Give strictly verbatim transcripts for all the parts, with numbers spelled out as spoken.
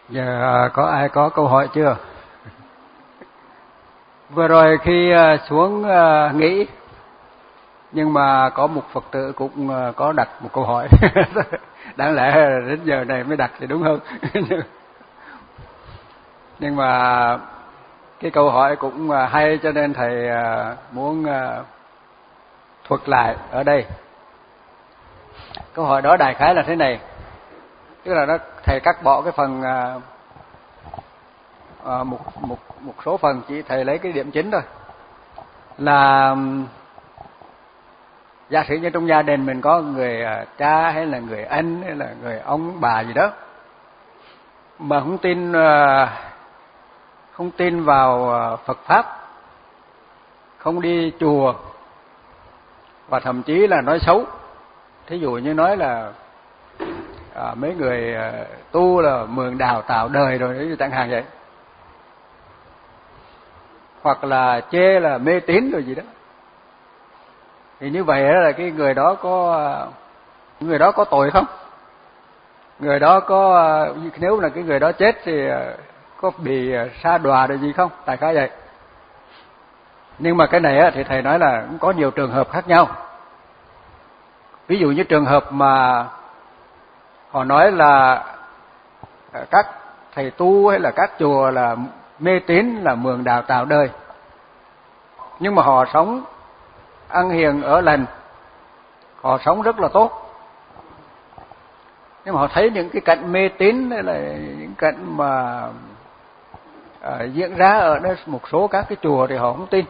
Giờ có ai có câu hỏi chưa? Vừa rồi khi xuống nghỉ, nhưng mà có một Phật tử cũng có đặt một câu hỏi. Đáng lẽ đến giờ này mới đặt thì đúng hơn. Nhưng mà cái câu hỏi cũng hay cho nên thầy muốn thuật lại ở đây. Câu hỏi đó đại khái là thế này. Tức là nó thầy cắt bỏ cái phần à, một một một số phần, chỉ thầy lấy cái điểm chính thôi. Là giả sử như trong gia đình mình có người cha hay là người anh hay là người ông bà gì đó mà không tin không tin vào Phật pháp, không đi chùa và thậm chí là nói xấu. Thí dụ như nói là à, mấy người tu là mường đào tạo đời rồi chẳng hạn vậy, hoặc là chê là mê tín rồi gì đó, thì như vậy là cái người đó có người đó có tội không? Người đó có, nếu là cái người đó chết thì có bị sa đọa rồi gì không? Tại khái vậy. Nhưng mà cái này thì thầy nói là cũng có nhiều trường hợp khác nhau. Ví dụ như trường hợp mà họ nói là các thầy tu hay là các chùa là mê tín, là mường đào tạo đời, nhưng mà họ sống ăn hiền ở lành, họ sống rất là tốt, nhưng mà họ thấy những cái cảnh mê tín hay là những cảnh mà à, diễn ra ở đó một số các cái chùa thì họ không tin.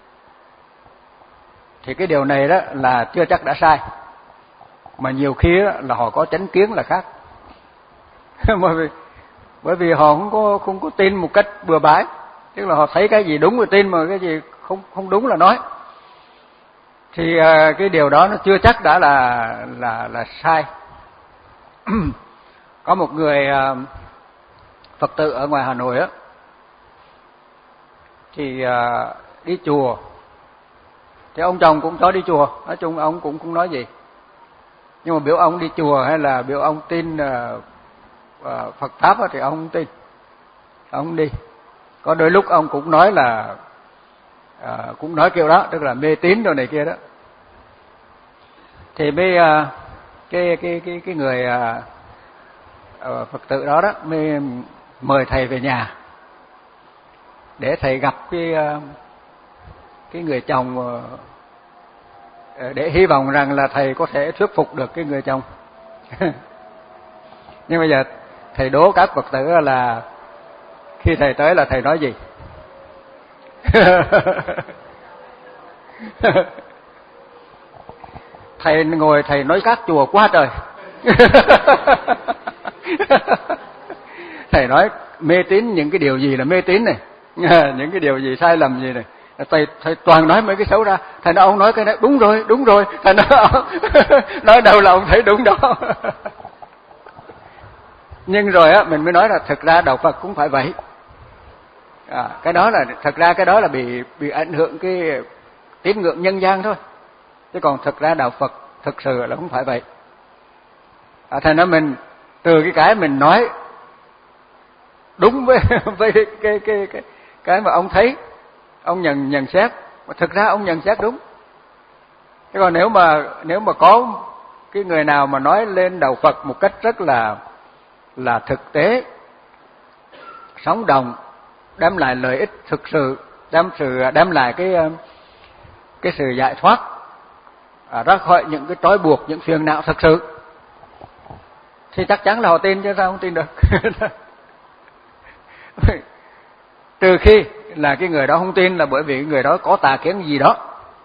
Thì cái điều này đó là chưa chắc đã sai, mà nhiều khi đó là họ có chánh kiến là khác. bởi vì bởi vì họ không có không có tin một cách bừa bãi, tức là họ thấy cái gì đúng thì tin, mà cái gì không không đúng là nói. Thì à, cái điều đó nó chưa chắc đã là là là sai. Có một người à, Phật tử ở ngoài Hà Nội á, thì à, đi chùa, thì ông chồng cũng cho đi chùa, nói chung ông cũng không nói gì, nhưng mà biểu ông đi chùa hay là biểu ông tin à, à, Phật pháp thì ông không tin, ông không đi. Có đôi lúc ông cũng nói là à, cũng nói kiểu đó, tức là mê tín rồi này kia đó. Thì mới à, cái cái cái cái người à, Phật tử đó đó mới mời thầy về nhà để thầy gặp cái cái người chồng, để hy vọng rằng là thầy có thể thuyết phục được cái người chồng. Nhưng bây giờ thầy đố các Phật tử là khi thầy tới là thầy nói gì? Thầy ngồi thầy nói các chùa quá trời. Thầy nói mê tín những cái điều gì là mê tín này, những cái điều gì sai lầm gì này, thầy thầy toàn nói mấy cái xấu ra. Thầy nói ông nói cái này đúng rồi, đúng rồi. Thầy nói nói đâu là ông thấy đúng đó. Nhưng rồi á mình mới nói là thực ra đạo Phật cũng phải vậy. À, cái đó là thật ra cái đó là bị bị ảnh hưởng cái tín ngưỡng nhân gian thôi, chứ còn thực ra đạo Phật thực sự là không phải vậy. À, thành ra mình từ cái cái mình nói đúng với với cái cái cái cái mà ông thấy, ông nhận nhận xét, mà thực ra ông nhận xét đúng. Thế còn nếu mà nếu mà có cái người nào mà nói lên đạo Phật một cách rất là là thực tế, sống động, đem lại lợi ích thực sự, đem sự đem lại cái cái sự giải thoát à, ra khỏi những cái trói buộc, những phiền não thực sự, thì chắc chắn là họ tin, chứ sao không tin được. Trừ khi là cái người đó không tin là bởi vì người đó có tà kiến gì đó,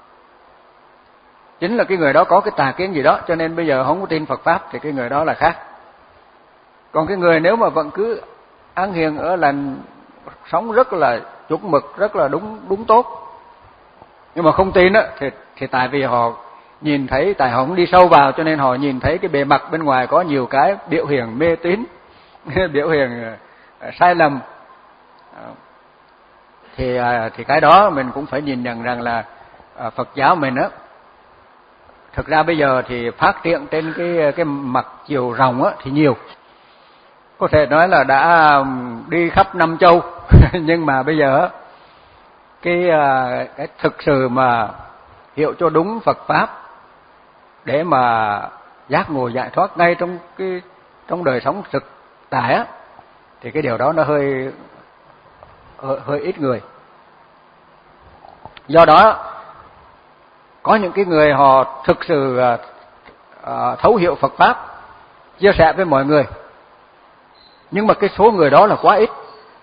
chính là cái người đó có cái tà kiến gì đó cho nên bây giờ không có tin Phật pháp, thì cái người đó là khác. Còn cái người nếu mà vẫn cứ ăn hiền ở lành, sống rất là chuẩn mực, rất là đúng đúng tốt, nhưng mà không tin á, thì thì tại vì họ nhìn thấy, tại họ không đi sâu vào, cho nên họ nhìn thấy cái bề mặt bên ngoài có nhiều cái biểu hiện mê tín, biểu hiện sai lầm. Thì thì cái đó mình cũng phải nhìn nhận rằng là Phật giáo mình á, thực ra bây giờ thì phát triển trên cái cái mặt chiều rộng á thì nhiều. có thể nói là đã đi khắp năm châu. Nhưng mà bây giờ cái cái thực sự mà hiểu cho đúng Phật pháp để mà giác ngộ giải thoát ngay trong cái trong đời sống thực tại á, thì cái điều đó nó hơi hơi, hơi ít người. Do đó có những cái người họ thực sự uh, thấu hiểu Phật pháp, chia sẻ với mọi người, nhưng mà cái số người đó là quá ít.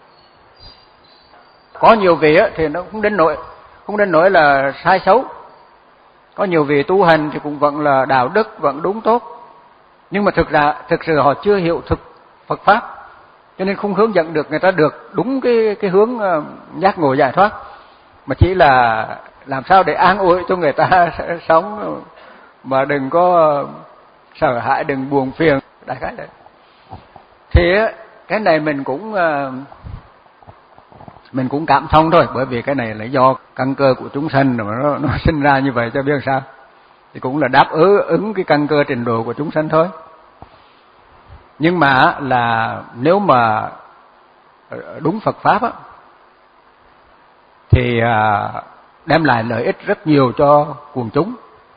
Có nhiều vị á, thì nó không đến nỗi không đến nỗi là sai xấu. Có nhiều vị tu hành thì cũng vẫn là đạo đức, vẫn đúng tốt, nhưng mà thực ra thực sự họ chưa hiểu thực Phật pháp, cho nên không hướng dẫn được người ta được đúng cái cái hướng uh, giác ngộ giải thoát, mà chỉ là làm sao để an ủi cho người ta sống mà đừng có sợ hãi, đừng buồn phiền, đại khái đấy. Thì cái này mình cũng mình cũng cảm thông thôi, bởi vì cái này là do căn cơ của chúng sanh mà nó nó sinh ra như vậy, cho biết sao. Thì cũng là đáp ứng ứng cái căn cơ trình độ của chúng sanh thôi. Nhưng mà là nếu mà đúng Phật pháp á, thì đem lại lợi ích rất nhiều cho quần chúng.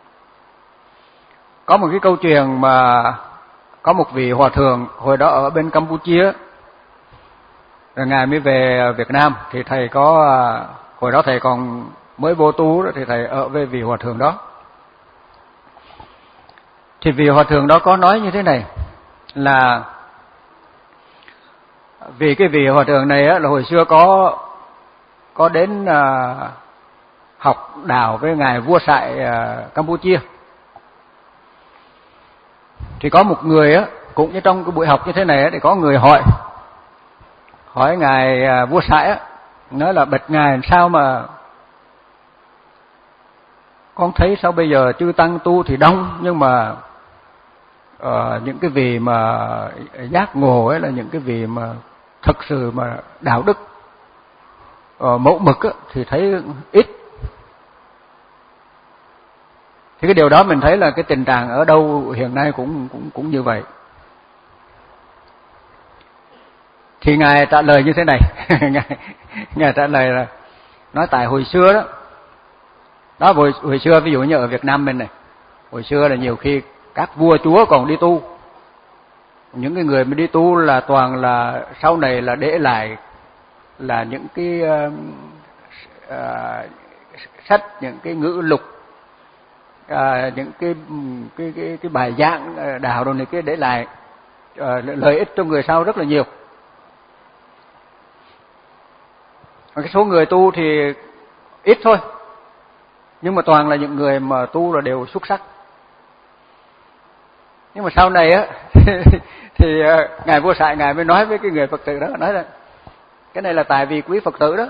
Có một cái câu chuyện mà có một vị hòa thượng hồi đó ở bên Campuchia, rồi ngài mới về Việt Nam, thì thầy có hồi đó thầy còn mới vô tu đó, thì thầy ở với vị hòa thượng đó. Thì vị hòa thượng đó có nói như thế này là vì cái vị hòa thượng này á, là hồi xưa có có đến uh, học đạo với ngài vua Sại uh, Campuchia. Thì có một người á, cũng như trong cái buổi học như thế này á, thì có người hỏi hỏi ngài uh, vua Sại á, nói là bạch ngài sao mà con thấy sao bây giờ chư tăng tu thì đông, nhưng mà uh, những cái vị mà giác ngộ ấy là những cái vị mà thực sự mà đạo đức uh, mẫu mực á, thì thấy ít. Thì cái điều đó mình thấy là cái tình trạng ở đâu hiện nay cũng cũng cũng như vậy. Thì ngài trả lời như thế này. ngài, ngài trả lời là nói tại hồi xưa đó, đó hồi, hồi xưa ví dụ như ở Việt Nam mình này, hồi xưa là nhiều khi các vua chúa còn đi tu. Những cái người mà đi tu là toàn là sau này là để lại là những cái uh, uh, sách, những cái ngữ lục, À, những cái cái cái cái bài giảng đạo đồ này kia để lại uh, lợi ích cho người sau rất là nhiều. Cái số người tu thì ít thôi, nhưng mà toàn là những người mà tu là đều xuất sắc. Nhưng mà sau này á thì uh, ngài vua Sại ngài mới nói với cái người Phật tử đó, nói là cái này là tại vì quý Phật tử đó,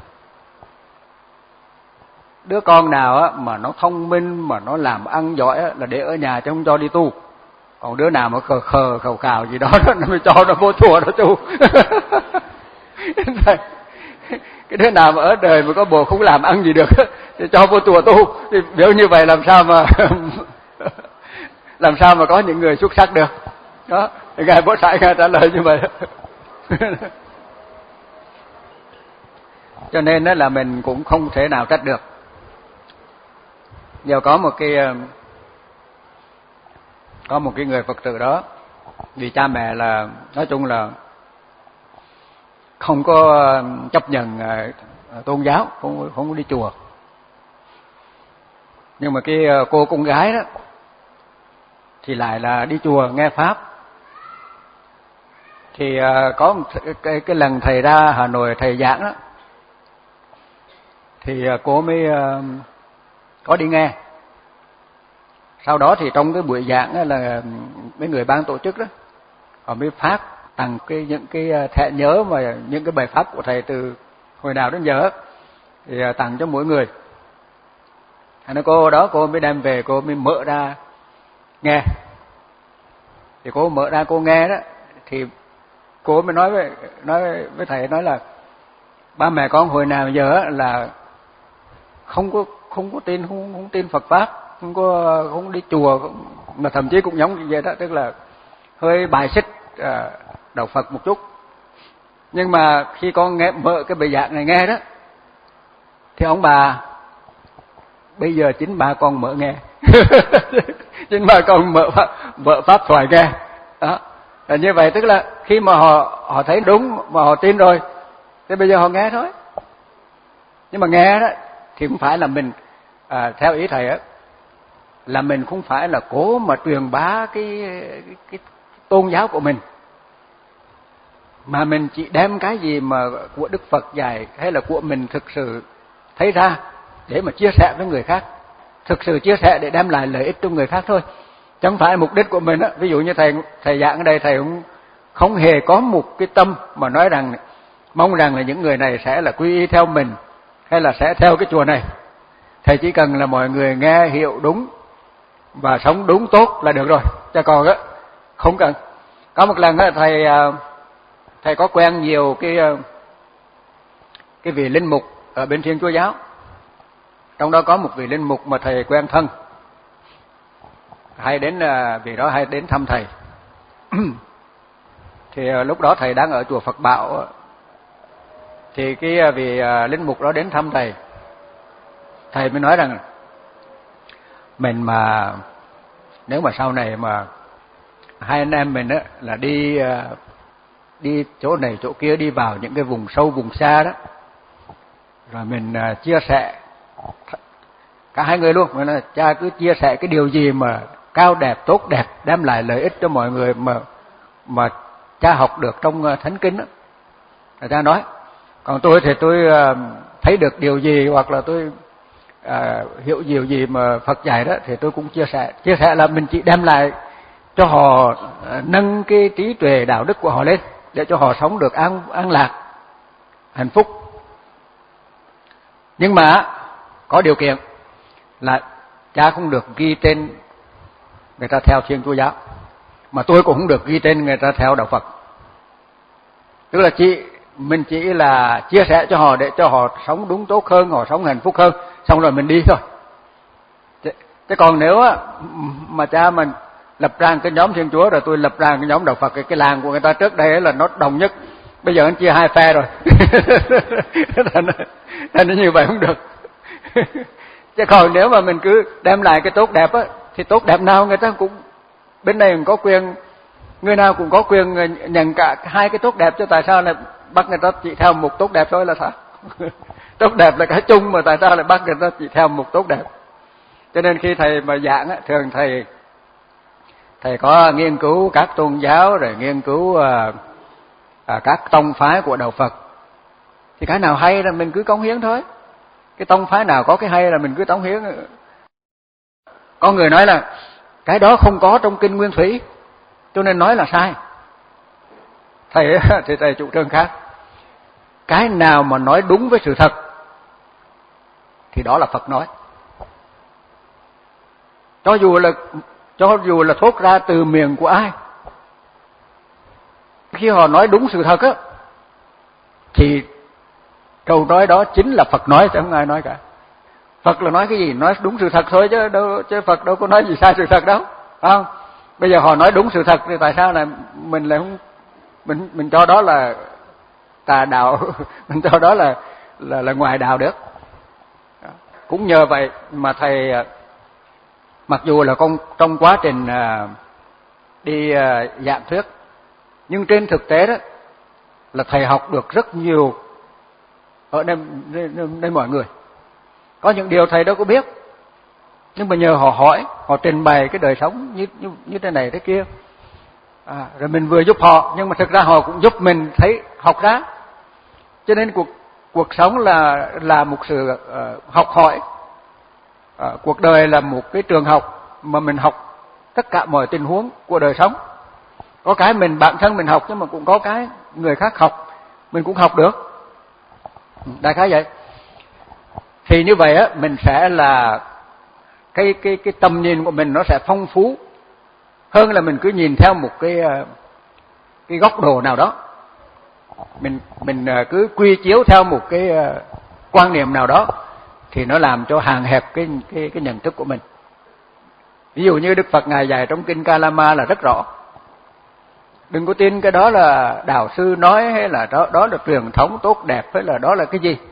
đứa con nào á mà nó thông minh mà nó làm ăn giỏi á, là để ở nhà chứ không cho đi tu. Còn đứa nào mà khờ khờ khẩu khào gì đó nó mới cho nó vô chùa nó tu. Cái đứa nào mà ở đời mà có bộ không làm ăn gì được thì cho vô chùa tu. Thì biểu như vậy làm sao mà làm sao mà có những người xuất sắc được. Đó, thì ngài Bố Sại ngài trả lời như vậy. Cho nên đó là mình cũng không thể nào trách được. Giờ có một cái có một cái người Phật tử đó, vì cha mẹ là nói chung là không có chấp nhận tôn giáo, không không có đi chùa. Nhưng mà cái cô con gái đó thì lại là đi chùa nghe pháp. Thì có một cái cái lần thầy ra Hà Nội thầy giảng đó, thì cô mới có đi nghe. Sau đó thì trong cái buổi giảng là mấy người ban tổ chức đó họ mới phát tặng cái những cái thẻ nhớ mà những cái bài pháp của thầy từ hồi nào đến giờ thì tặng cho mỗi người. Thành ra cô đó cô mới đem về, cô mới mở ra nghe. Thì cô mở ra cô nghe đó, thì cô mới nói với nói với thầy, nói là ba mẹ con hồi nào giờ là không có không có tin không, không tin Phật pháp, không có không đi chùa, không, mà thậm chí cũng giống như vậy đó, tức là hơi bài xích à, đạo Phật một chút. Nhưng mà khi con nghe mở cái bài giảng này nghe đó, thì ông bà bây giờ chính bà con mở nghe. Chính bà con mở mở pháp thoại nghe. Đó. Là như vậy, tức là khi mà họ họ thấy đúng mà họ tin rồi, thì bây giờ họ nghe thôi. Nhưng mà nghe đó thì cũng phải là mình à, theo ý thầy á, là mình không phải là cố mà truyền bá cái, cái, cái tôn giáo của mình, mà mình chỉ đem cái gì mà của Đức Phật dạy hay là của mình thực sự thấy ra để mà chia sẻ với người khác, thực sự chia sẻ để đem lại lợi ích cho người khác thôi. Chẳng phải mục đích của mình á, ví dụ như thầy thầy giảng ở đây, thầy cũng không hề có một cái tâm mà nói rằng mong rằng là những người này sẽ là quy y theo mình hay là sẽ theo cái chùa này. Thầy chỉ cần là mọi người nghe hiểu đúng và sống đúng tốt là được rồi, chứ còn á không cần. Có một lần á, thầy thầy có quen nhiều cái cái vị linh mục ở bên Thiên Chúa giáo. Trong đó có một vị linh mục mà thầy quen thân, hay đến vì đó hay đến thăm thầy. Thì lúc đó thầy đang ở chùa Phật Bảo, thì cái vị linh mục đó đến thăm thầy. Thầy mới nói rằng mình mà nếu mà sau này mà hai anh em mình á là đi đi chỗ này chỗ kia, đi vào những cái vùng sâu vùng xa đó, rồi mình chia sẻ cả hai người luôn, mà cha cứ chia sẻ cái điều gì mà cao đẹp tốt đẹp đem lại lợi ích cho mọi người mà mà cha học được trong thánh kinh đó. Rồi cha nói, còn tôi thì tôi thấy được điều gì hoặc là tôi à, hiểu điều gì mà Phật dạy đó thì tôi cũng chia sẻ. Chia sẻ là mình chỉ đem lại cho họ à, nâng cái trí tuệ đạo đức của họ lên để cho họ sống được an an lạc, hạnh phúc. Nhưng mà có điều kiện là cha không được ghi tên người ta theo Thiên Chúa giáo, mà tôi cũng không được ghi tên người ta theo đạo Phật. Tức là chỉ mình chỉ là chia sẻ cho họ để cho họ sống đúng tốt hơn, họ sống hạnh phúc hơn, xong rồi mình đi thôi. Chứ, chứ còn nếu mà cha mình lập ra cái nhóm Thiên Chúa rồi tôi lập ra cái nhóm đạo Phật, cái, cái làng của người ta trước đây là nó đồng nhất, bây giờ nó chia hai phe rồi. Nên như vậy không được. Chứ còn nếu mà mình cứ đem lại cái tốt đẹp á, thì tốt đẹp nào người ta cũng bên này cũng có quyền, người nào cũng có quyền nhận cả hai cái tốt đẹp, chứ tại sao lại bắt người ta chỉ theo một tốt đẹp thôi là sao? Tốt đẹp là cái chung mà tại sao lại bắt người ta chỉ theo một tốt đẹp? Cho nên khi thầy mà giảng á, thường thầy thầy có nghiên cứu các tôn giáo, rồi nghiên cứu à, à, các tông phái của đạo Phật, thì cái nào hay là mình cứ cống hiến thôi. Cái tông phái nào có cái hay là mình cứ cống hiến. Có người nói là cái đó không có trong kinh Nguyên Thủy, cho nên nói là sai. Thầy thì thầy chủ trương khác. Cái nào mà nói đúng với sự thật thì đó là Phật nói. Cho dù là cho dù là thốt ra từ miệng của ai, khi họ nói đúng sự thật á, thì câu nói đó chính là Phật nói, chứ không ai nói cả. Phật là nói cái gì? Nói đúng sự thật thôi, chứ đâu, chứ Phật đâu có nói gì sai sự thật đâu, không? Bây giờ họ nói đúng sự thật thì tại sao là mình lại không mình mình cho đó là tà đạo, mình cho đó là là là ngoài đạo được. Cũng nhờ vậy mà thầy, mặc dù là con trong quá trình đi giảng thuyết, nhưng trên thực tế đó là thầy học được rất nhiều ở đây, đây, đây mọi người. Có những điều thầy đâu có biết, nhưng mà nhờ họ hỏi, họ trình bày cái đời sống như như, như thế này thế kia, à, rồi mình vừa giúp họ, nhưng mà thực ra họ cũng giúp mình thấy học ra. Cho nên cuộc cuộc sống là là một sự uh, học hỏi, uh, cuộc đời là một cái trường học mà mình học tất cả mọi tình huống của đời sống. Có cái mình bản thân mình học, nhưng mà cũng có cái người khác học mình cũng học được. Đại khái vậy. Thì như vậy á, mình sẽ là cái cái cái tầm nhìn của mình nó sẽ phong phú hơn là mình cứ nhìn theo một cái cái góc độ nào đó. Mình mình cứ quy chiếu theo một cái quan niệm nào đó thì nó làm cho hạn hẹp cái cái cái nhận thức của mình. Ví dụ như Đức Phật ngài dạy trong kinh Kalama là rất rõ. Đừng có tin cái đó là đạo sư nói, hay là đó đó là truyền thống tốt đẹp, hay là đó là cái gì.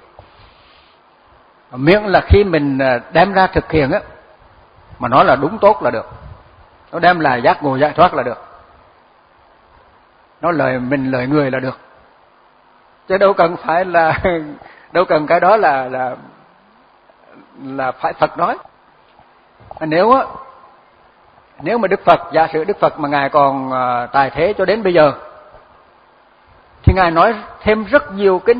Miễn là khi mình đem ra thực hiện á, mà nó là đúng tốt là được. Nó đem lại giác ngộ giải thoát là được. Nó lời mình lời người là được. Chứ đâu cần phải là đâu cần cái đó là là là phải Phật nói. Nếu á nếu mà Đức Phật, giả sử Đức Phật mà ngài còn uh, tại thế cho đến bây giờ, thì ngài nói thêm rất nhiều kinh.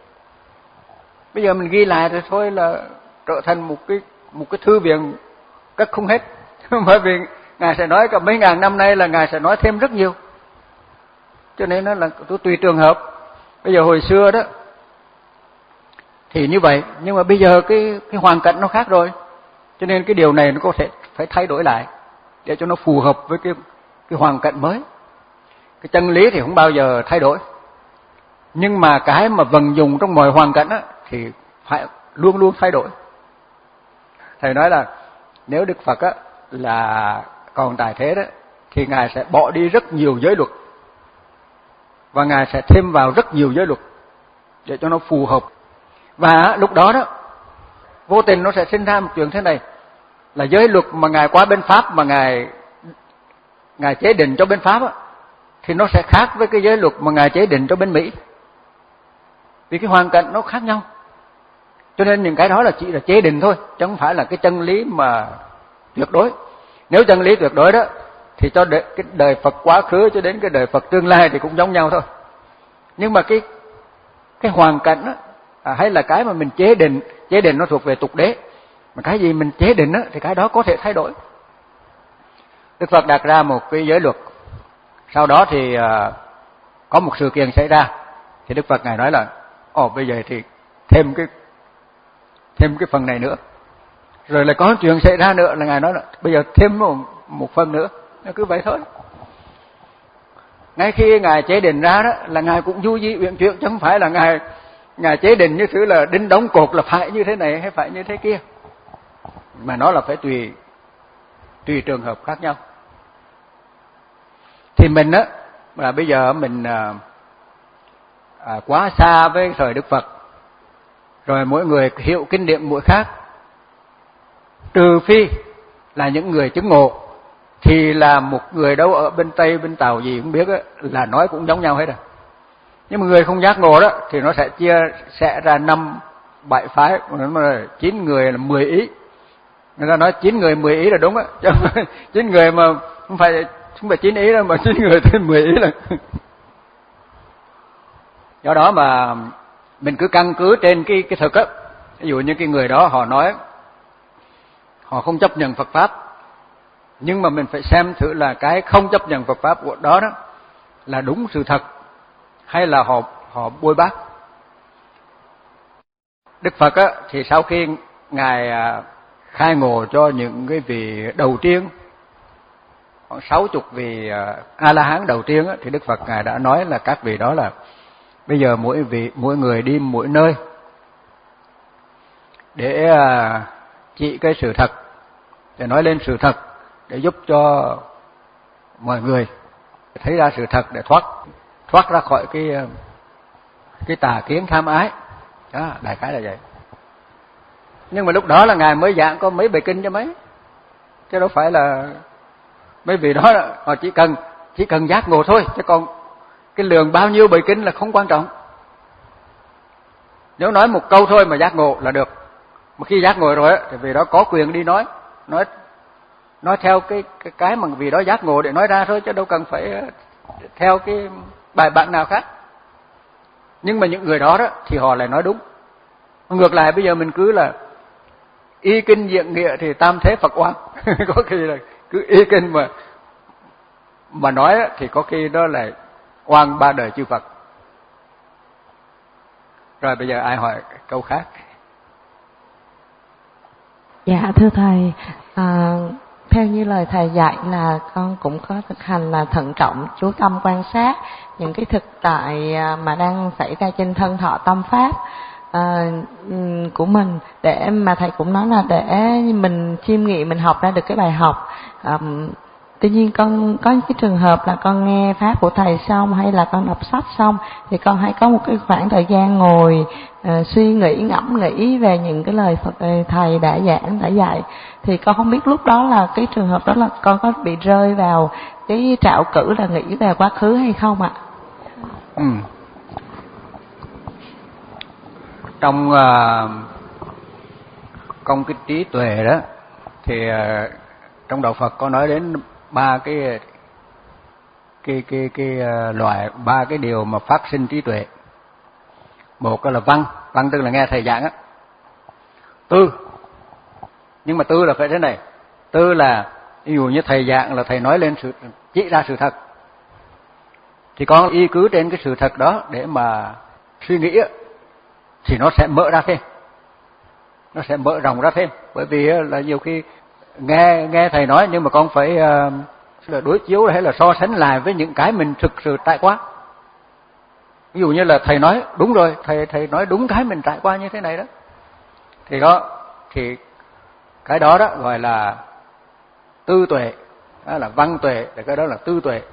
Bây giờ mình ghi lại thì thôi là trở thành một cái một cái thư viện cất không hết. Bởi vì ngài sẽ nói cả mấy ngàn năm nay là ngài sẽ nói thêm rất nhiều. Cho nên nó là tùy trường hợp. Bây giờ hồi xưa đó thì như vậy, nhưng mà bây giờ cái cái hoàn cảnh nó khác rồi. Cho nên cái điều này nó có thể phải thay đổi lại để cho nó phù hợp với cái cái hoàn cảnh mới. Cái chân lý thì không bao giờ thay đổi. Nhưng mà cái mà vận dụng trong mọi hoàn cảnh á thì phải luôn luôn thay đổi. Thầy nói là nếu Đức Phật á là còn tại thế đó thì ngài sẽ bỏ đi rất nhiều giới luật và ngài sẽ thêm vào rất nhiều giới luật để cho nó phù hợp. Và lúc đó đó vô tình nó sẽ sinh ra một chuyện thế này, là giới luật mà ngài qua bên Pháp mà ngài ngài chế định cho bên Pháp á, thì nó sẽ khác với cái giới luật mà ngài chế định cho bên Mỹ. Vì cái hoàn cảnh nó khác nhau. Cho nên những cái đó là chỉ là chế định thôi, chứ không phải là cái chân lý mà tuyệt đối. Nếu chân lý tuyệt đối đó thì cho đời, cái đời Phật quá khứ cho đến cái đời Phật tương lai thì cũng giống nhau thôi. Nhưng mà cái cái hoàn cảnh á, à, hay là cái mà mình chế định, chế định nó thuộc về tục đế. Mà cái gì mình chế định á thì cái đó có thể thay đổi. Đức Phật đặt ra một cái giới luật. Sau đó thì à, có một sự kiện xảy ra, thì Đức Phật ngài nói là ồ bây giờ thì thêm cái thêm cái phần này nữa. Rồi lại có chuyện xảy ra nữa là ngài nói là bây giờ thêm một, một phần nữa. Nó cứ vậy thôi. Ngay khi ngài chế định ra đó là ngài cũng du di uyển chuyển, chứ không phải là ngài ngài chế định như thứ là đính đóng cột là phải như thế này hay phải như thế kia. Mà nó là phải tùy tùy trường hợp khác nhau. Thì mình á là bây giờ mình à, à, quá xa với thời Đức Phật, rồi mỗi người hiểu kinh điển mỗi khác, trừ phi là những người chứng ngộ, thì là một người đâu ở bên Tây bên Tàu gì cũng biết á, là nói cũng giống nhau hết à. Nhưng mà người không giác ngộ đó thì nó sẽ chia sẽ ra năm bảy phái, chín người là mười ý. Người ta nói chín người mười ý là đúng á, chứ chín người mà không phải không phải chín ý đâu, mà chín người thêm mười ý là. Do đó mà mình cứ căn cứ trên cái cái thực á. Ví dụ như cái người đó họ nói họ không chấp nhận Phật pháp, nhưng mà mình phải xem thử là cái không chấp nhận Phật pháp của đó đó là đúng sự thật hay là họ họ bôi bác. Đức Phật á thì sau khi ngài khai ngộ cho những cái vị đầu tiên, khoảng sáu chục vị A La Hán đầu tiên á, thì Đức Phật ngài đã nói là các vị đó là bây giờ mỗi vị mỗi người đi mỗi nơi để chỉ cái sự thật, để nói lên sự thật, để giúp cho mọi người thấy ra sự thật, để thoát thoát ra khỏi cái cái tà kiến tham ái. Đó, đại khái là vậy. Nhưng mà lúc đó là ngài mới giảng có mấy bài kinh cho mấy, chứ đâu phải là mấy vị đó là họ chỉ cần chỉ cần giác ngộ thôi, chứ còn cái lượng bao nhiêu bài kinh là không quan trọng. Nếu nói một câu thôi mà giác ngộ là được. Mà khi giác ngộ rồi á thì vị đó có quyền đi nói, nói nói theo cái cái cái mà vị đó giác ngộ để nói ra thôi, chứ đâu cần phải theo cái bài bản nào khác. Nhưng mà những người đó đó thì họ lại nói đúng. Ngược lại bây giờ mình cứ là y kinh diện nghĩa thì tam thế Phật oan. Có khi là cứ y kinh mà mà nói thì có khi đó là oan ba đời chư Phật. Rồi bây giờ ai hỏi câu khác? Dạ thưa thầy, à, theo như lời thầy dạy là con cũng có thực hành là thận trọng, chú tâm quan sát những cái thực tại mà đang xảy ra trên thân thọ tâm pháp à, của mình, để mà thầy cũng nói là để mình chiêm nghiệm, mình học ra được cái bài học. À, tuy nhiên con có cái trường hợp là con nghe pháp của thầy xong hay là con đọc sách xong thì con hay có một cái khoảng thời gian ngồi uh, suy nghĩ ngẫm nghĩ về những cái lời Phật thầy đã giảng đã dạy, thì con không biết lúc đó là cái trường hợp đó là con có bị rơi vào cái trạo cử là nghĩ về quá khứ hay không ạ? Ừ. Trong uh, công cái trí tuệ đó thì uh, trong đạo Phật có nói đến ba cái cái cái cái uh, loại ba cái điều mà phát sinh trí tuệ. Một là văn, văn tức là nghe thầy giảng á. Tư, nhưng mà tư là phải thế này. Tư là ví dụ như thầy giảng là thầy nói lên sự chỉ ra sự thật, thì con y cứ trên cái sự thật đó để mà suy nghĩ á, thì nó sẽ mở ra thêm, nó sẽ mở rộng ra thêm. Bởi vì là nhiều khi nghe nghe thầy nói nhưng mà con phải uh, là đối chiếu hay là so sánh lại với những cái mình thực sự trải qua. Ví dụ như là thầy nói đúng rồi, thầy thầy nói đúng cái mình trải qua như thế này đó, thì đó thì cái đó đó gọi là tư tuệ, đó là văn tuệ, thì cái đó là tư tuệ.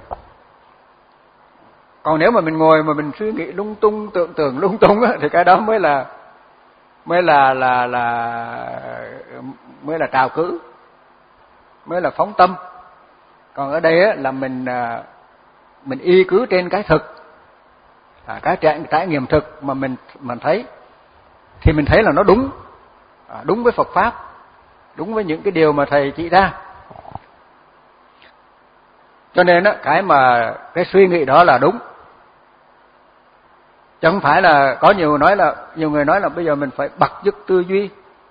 Còn nếu mà mình ngồi mà mình suy nghĩ lung tung, tưởng tượng lung tung á, thì cái đó mới là mới là là là mới là trào cử, mới là phóng tâm. Còn ở đây á, là mình mình y cứ trên cái thực, à, cái trải, trải nghiệm thực mà mình mình thấy, thì mình thấy là nó đúng, à, đúng với Phật pháp, đúng với những cái điều mà thầy chỉ ra. Cho nên á, cái mà cái suy nghĩ đó là đúng, chứ không phải là có nhiều nói là nhiều người nói là bây giờ mình phải bật dứt tư duy,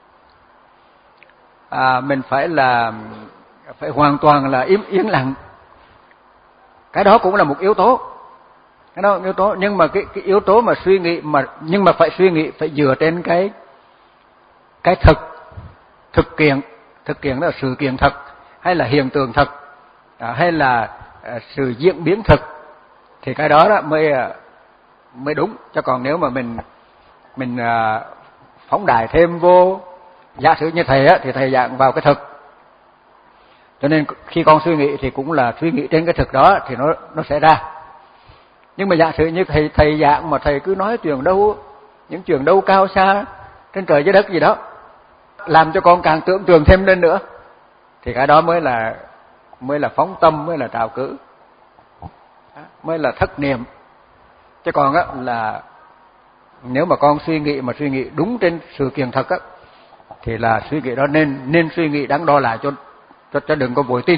à, mình phải là phải hoàn toàn là im yên lặng. Cái đó cũng là một yếu tố, cái đó là một yếu tố, nhưng mà cái cái yếu tố mà suy nghĩ mà nhưng mà phải suy nghĩ phải dựa trên cái cái thực thực kiện, thực kiện đó là sự kiện thật hay là hiện tượng thật, à, hay là à, sự diễn biến thực, thì cái đó đó mới mới đúng. Chứ còn nếu mà mình mình à, phóng đại thêm vô, giả sử như thầy á thì thầy giảng vào cái thực, cho nên khi con suy nghĩ thì cũng là suy nghĩ trên cái thực đó thì nó nó sẽ ra. Nhưng mà giả sử như thầy thầy giảng mà thầy cứ nói chuyện đâu, những chuyện đâu cao xa trên trời dưới đất gì đó, làm cho con càng tưởng tượng thêm lên nữa, thì cái đó mới là mới là phóng tâm, mới là trào cử, mới là thất niệm. Chứ còn á là nếu mà con suy nghĩ mà suy nghĩ đúng trên sự kiện thật á, thì là suy nghĩ đó nên nên suy nghĩ đắn đo lại cho cho cho đừng có vội tin.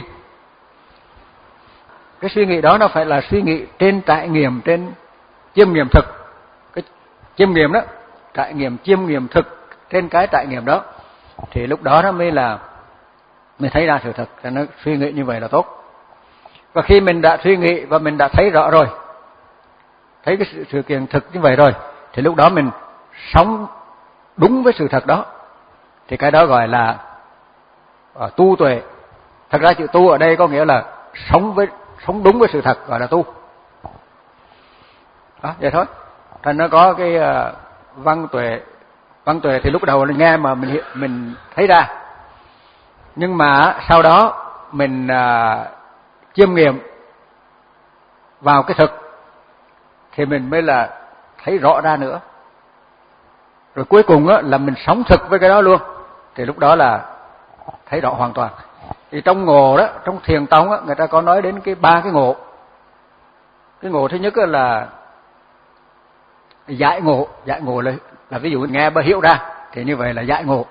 Cái suy nghĩ đó nó phải là suy nghĩ trên trải nghiệm, trên chiêm nghiệm thực. Cái chiêm nghiệm đó, trải nghiệm chiêm nghiệm thực trên cái trải nghiệm đó, thì lúc đó nó mới là mới thấy ra sự thật. Cho nên suy nghĩ như vậy là tốt. Và khi mình đã suy nghĩ và mình đã thấy rõ rồi, thấy cái sự, sự kiện thực như vậy rồi, thì lúc đó mình sống đúng với sự thật đó, thì cái đó gọi là uh, tu tuệ. Thật ra chữ tu ở đây có nghĩa là sống với sống đúng với sự thật, gọi là tu. Đó, vậy thôi. Thành nó có cái uh, văn tuệ, văn tuệ thì lúc đầu nghe mà mình mình thấy ra, nhưng mà sau đó mình uh, chiêm nghiệm vào cái thực thì mình mới là thấy rõ ra nữa. Rồi cuối cùng á, là mình sống thực với cái đó luôn, thì lúc đó là thấy rõ hoàn toàn. Thì trong ngộ đó, trong thiền tông á, người ta có nói đến cái ba cái ngộ. Cái ngộ thứ nhất là giải ngộ. Giải ngộ là, là ví dụ nghe bà hiểu ra, thì như vậy là giải ngộ.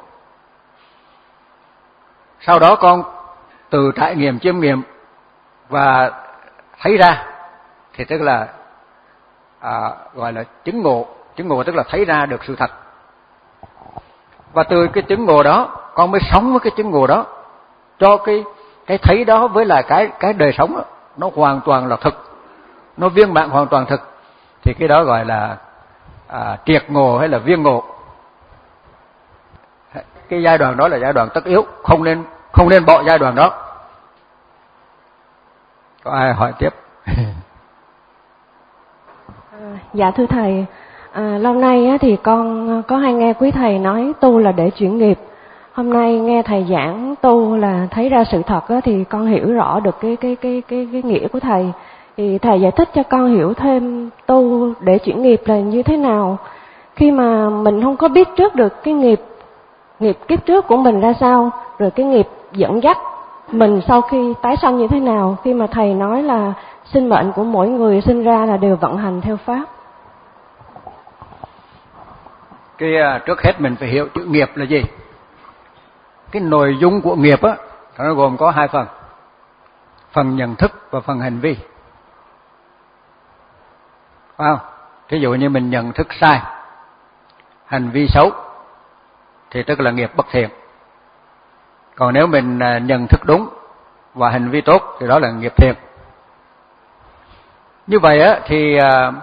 Sau đó con từ trải nghiệm, chiêm nghiệm và thấy ra, thì tức là à, gọi là chứng ngộ. Chứng ngộ tức là thấy ra được sự thật. Và từ cái chứng ngộ đó, con mới sống với cái chứng ngộ đó, cho cái cái thấy đó với lại cái cái đời sống đó, nó hoàn toàn là thực, nó viên mãn hoàn toàn thực, thì cái đó gọi là à, triệt ngộ hay là viên ngộ. Cái giai đoạn đó là giai đoạn tất yếu, không nên không nên bỏ giai đoạn đó. Có ai hỏi tiếp? À, dạ thưa thầy, à, lâu nay á, thì con có hay nghe quý thầy nói tu là để chuyển nghiệp. hôm nay nghe thầy giảng tu là thấy ra sự thật á, thì con hiểu rõ được cái cái cái cái cái nghĩa của thầy. Thì thầy giải thích cho con hiểu thêm tu để chuyển nghiệp là như thế nào. Khi mà mình không có biết trước được cái nghiệp nghiệp kiếp trước của mình ra sao, rồi cái nghiệp dẫn dắt mình sau khi tái sanh như thế nào, khi mà thầy nói là sinh mệnh của mỗi người sinh ra là đều vận hành theo pháp. Cái trước hết mình phải hiểu chữ nghiệp là gì. Cái nội dung của nghiệp á, nó gồm có hai phần: phần nhận thức và phần hành vi. Phải không? Ví dụ như mình nhận thức sai, hành vi xấu, thì tức là nghiệp bất thiện. Còn nếu mình nhận thức đúng và hành vi tốt thì đó là nghiệp thiện. Như vậy á thì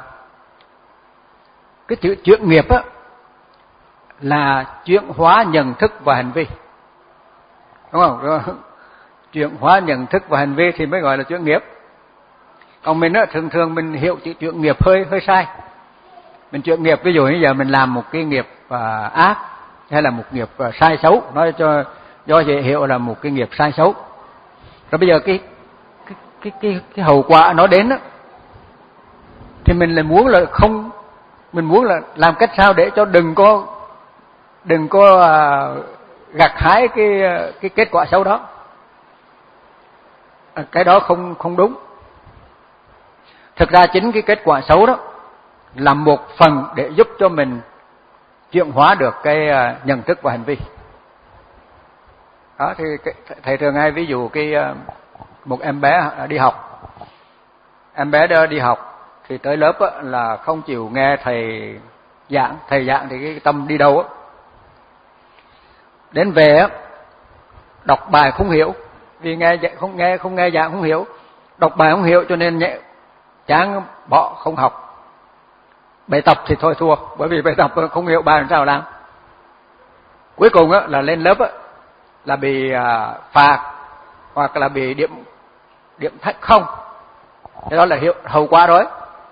cái chữ chuyển nghiệp á là chuyển hóa nhận thức và hành vi, đúng không? Chuyển hóa nhận thức và hành vi thì mới gọi là chuyển nghiệp. Còn mình á, thường thường mình hiểu chữ chuyển nghiệp hơi hơi sai. Mình chuyển nghiệp, ví dụ như giờ mình làm một cái nghiệp à, ác hay là một nghiệp à, sai xấu, nói cho do dễ hiểu là một cái nghiệp sai xấu. Rồi bây giờ cái cái cái cái, cái hậu quả nó đến á, thì mình lại muốn là không, mình muốn là làm cách sao để cho đừng có đừng có à, gặt hái cái cái kết quả xấu đó. À, cái đó không không đúng. Thực ra chính cái kết quả xấu đó là một phần để giúp cho mình chuyển hóa được cái nhận thức và hành vi. Đó thì cái, thầy thường hay ví dụ cái một em bé đi học. Em bé đó đi học thì tới lớp là không chịu nghe thầy giảng, thầy giảng thì cái tâm đi đâu á. Đến về á đọc bài không hiểu, vì nghe không nghe không nghe giảng không hiểu, đọc bài không hiểu cho nên nhẹ chán bỏ không học. Bài tập thì thôi thua, bởi vì bài tập không hiểu bài làm sao làm. Cuối cùng á là lên lớp á là bị à, phạt hoặc là bị điểm điểm thách không. Thế đó là hiệu hậu quả rồi.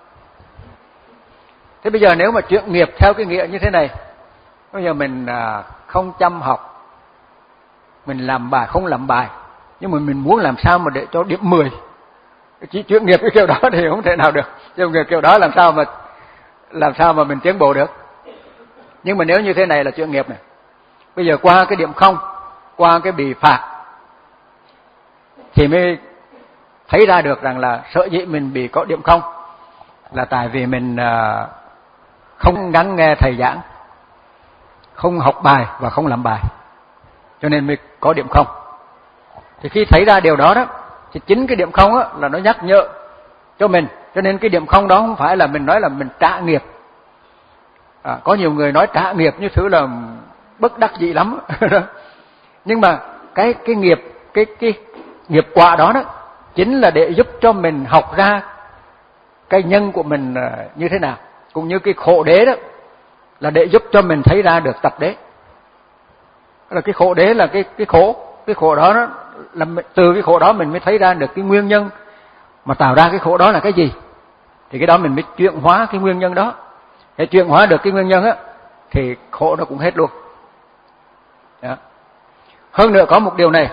Thế bây giờ nếu mà chuyển nghiệp theo cái nghĩa như thế này, bây giờ mình à, không chăm học, mình làm bài không làm bài, nhưng mà mình muốn làm sao mà để cho điểm mười. Chỉ chuyển nghiệp cái kiểu đó thì không thể nào được. Chuyển nghiệp kiểu đó làm sao mà làm sao mà mình tiến bộ được. Nhưng mà nếu như thế này là chuyển nghiệp này. Bây giờ qua cái điểm không, qua cái bị phạt thì mới thấy ra được rằng là sở dĩ mình bị có điểm không là tại vì mình không lắng nghe thầy giảng, không học bài và không làm bài, cho nên mới có điểm không. Thì khi thấy ra điều đó đó thì chính cái điểm không á là nó nhắc nhở cho mình. Cho nên cái điểm không đó không phải là mình nói là mình trả nghiệp. À, có nhiều người nói trả nghiệp như thứ là bất đắc dĩ lắm. Nhưng mà cái cái nghiệp cái cái nghiệp quả đó đó chính là để giúp cho mình học ra cái nhân của mình như thế nào, cũng như cái khổ đế đó là để giúp cho mình thấy ra được tập đế. Là cái khổ đế là cái cái khổ, cái khổ đó, đó là từ cái khổ đó mình mới thấy ra được cái nguyên nhân mà tạo ra cái khổ đó là cái gì. Thì cái đó mình mới chuyển hóa cái nguyên nhân đó. Để chuyển hóa được cái nguyên nhân á thì khổ nó cũng hết luôn. Đó. Hơn nữa có một điều này,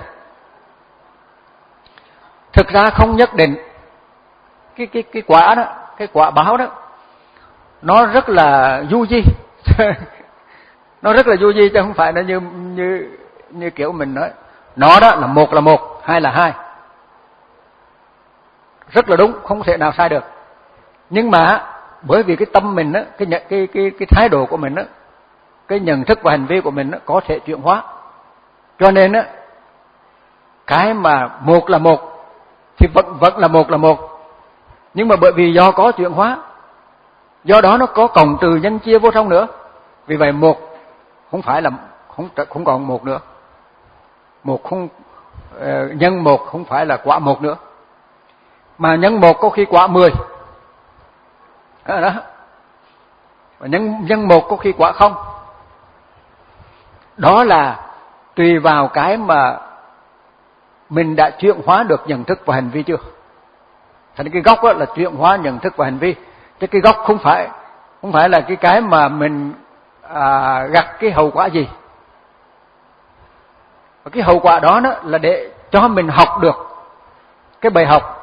thực ra không nhất định cái cái cái quả đó, cái quả báo đó nó rất là du di. Nó rất là du di chứ không phải nó như như như kiểu mình nói. Nó đó là một là một, hai là hai. Rất là đúng, không thể nào sai được. Nhưng mà bởi vì cái tâm mình á, cái nhận cái cái cái thái độ của mình á, cái nhận thức và hành vi của mình á có thể chuyển hóa. Cho nên á cái mà một là một thì vẫn vẫn là một là một. Nhưng mà bởi vì do có chuyển hóa, do đó nó có cộng từ nhân chia vô trong nữa. Vì vậy một không phải là không không còn một nữa. Một không nhân một không phải là quả một nữa. Mà nhân một có khi quả mười. Đó, đó. Và nhân nhân một có khi quả không. Đó là tùy vào cái mà mình đã chuyển hóa được nhận thức và hành vi chưa. Thành cái gốc đó là chuyển hóa nhận thức và hành vi. Chứ cái gốc không phải không phải là cái cái mà mình à, gặt cái hậu quả gì. Và cái hậu quả đó, đó là để cho mình học được cái bài học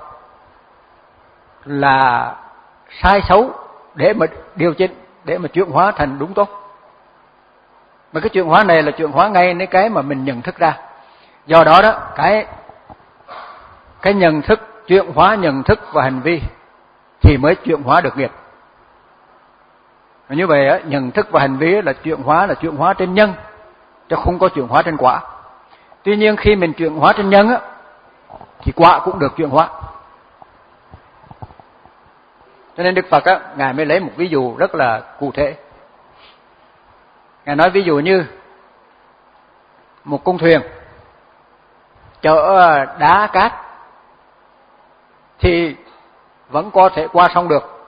là sai xấu để mà điều chỉnh, để mà chuyển hóa thành đúng tốt. Mà cái chuyển hóa này là chuyển hóa ngay đến cái mà mình nhận thức ra. Do đó đó, cái cái nhận thức, chuyển hóa nhận thức và hành vi thì mới chuyển hóa được nghiệp. Và như vậy á, nhận thức và hành vi là chuyển hóa, là chuyển hóa trên nhân, chứ không có chuyển hóa trên quả. Tuy nhiên khi mình chuyển hóa trên nhân á, thì quả cũng được chuyển hóa. Cho nên Đức Phật á, Ngài mới lấy một ví dụ rất là cụ thể. Ngài nói ví dụ như một con thuyền chở đá cát thì vẫn có thể qua sông được,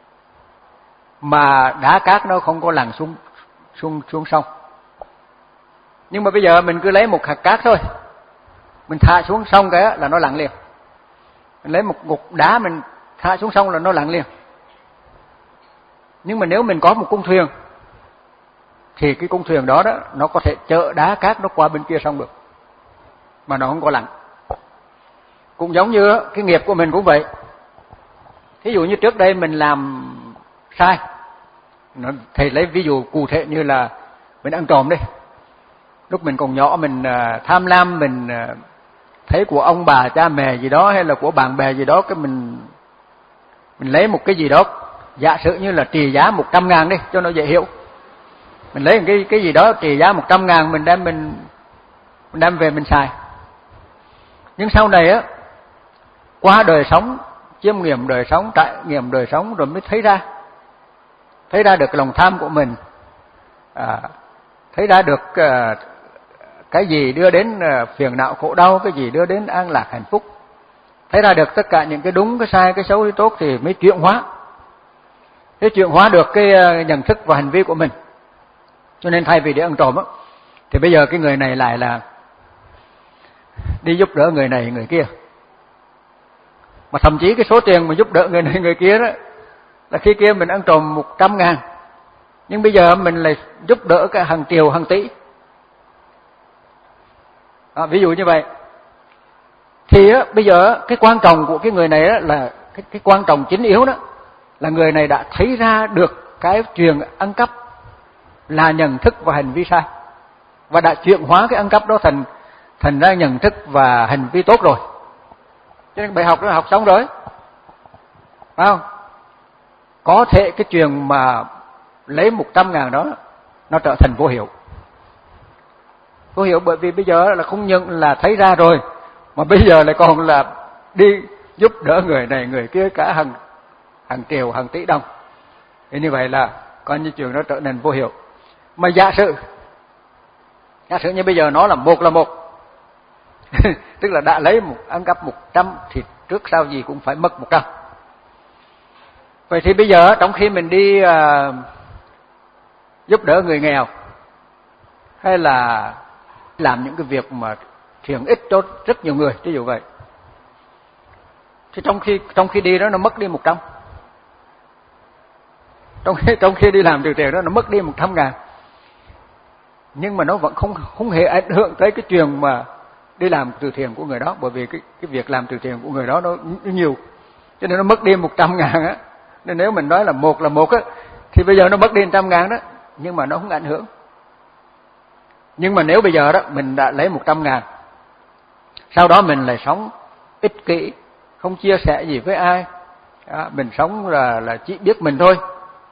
mà đá cát nó không có lặn xuống xuống xuống sông. Nhưng mà bây giờ mình cứ lấy một hạt cát thôi, mình thả xuống sông cái là nó lặn liền. Mình lấy một cục đá mình thả xuống sông là nó lặn liền. Nhưng mà nếu mình có một con thuyền thì cái con thuyền đó đó nó có thể chở đá cát nó qua bên kia sông được, mà nó không có lặn. Cũng giống như cái nghiệp của mình cũng vậy. Thí dụ như trước đây mình làm sai, thầy lấy ví dụ cụ thể như là mình ăn trộm đi. Lúc mình còn nhỏ mình tham lam, mình thấy của ông bà cha mẹ gì đó hay là của bạn bè gì đó, cái mình mình lấy một cái gì đó, giả sử như là trị giá một trăm ngàn đi cho nó dễ hiểu. Mình lấy cái cái gì đó trị giá một trăm ngàn, mình đem mình, mình đem về mình xài. Nhưng sau này á, qua đời sống, chiêm nghiệm đời sống, trải nghiệm đời sống rồi mới thấy ra, thấy ra được cái lòng tham của mình, à, thấy ra được uh, cái gì đưa đến uh, phiền não khổ đau, cái gì đưa đến an lạc hạnh phúc, thấy ra được tất cả những cái đúng, cái sai, cái xấu, cái tốt thì mới chuyển hóa. Thế chuyển hóa được cái uh, nhận thức và hành vi của mình. Cho nên thay vì để ăn trộm á, thì bây giờ cái người này lại là đi giúp đỡ người này người kia. Mà thậm chí cái số tiền mà giúp đỡ người này người kia đó là khi kia mình ăn trộm một trăm ngàn, nhưng bây giờ mình lại giúp đỡ cả hàng triệu, hàng tỷ. À, ví dụ như vậy. Thì á, bây giờ cái quan trọng của cái người này á, là cái, cái quan trọng chính yếu đó là người này đã thấy ra được cái chuyện ăn cắp là nhận thức và hành vi sai, và đã chuyển hóa cái ăn cắp đó thành thành ra nhận thức và hành vi tốt rồi. Cho nên bài học đó học xong rồi, phải không? Có thể cái chuyện mà lấy một trăm ngàn đó nó trở thành vô hiệu. Vô hiệu bởi vì bây giờ là không nhận là thấy ra rồi, mà bây giờ lại còn là đi giúp đỡ người này người kia cả hàng hàng triệu, hàng tỷ đồng. Thế như vậy là coi như chuyện nó trở nên vô hiệu. Mà giả sử giả sử như bây giờ nó là một là một tức là đã lấy một ăn cắp một trăm thì trước sau gì cũng phải mất một trăm. Vậy thì bây giờ trong khi mình đi uh, giúp đỡ người nghèo hay là làm những cái việc mà thiện ích cho rất nhiều người, ví dụ vậy, thì trong khi trong khi đi đó nó mất đi một trăm. Trong khi trong khi đi làm từ thiện đó nó mất đi một trăm ngàn. Nhưng mà nó vẫn không không hề ảnh hưởng tới cái chuyện mà đi làm từ thiện của người đó, bởi vì cái cái việc làm từ thiện của người đó nó nhiều, cho nên nó mất đi một trăm ngàn á. Nên nếu mình nói là một là một á, thì bây giờ nó mất đi một trăm ngàn đó, nhưng mà nó không ảnh hưởng. Nhưng mà nếu bây giờ đó mình đã lấy một trăm ngàn, sau đó mình lại sống ích kỷ, không chia sẻ gì với ai, đó, mình sống là là chỉ biết mình thôi,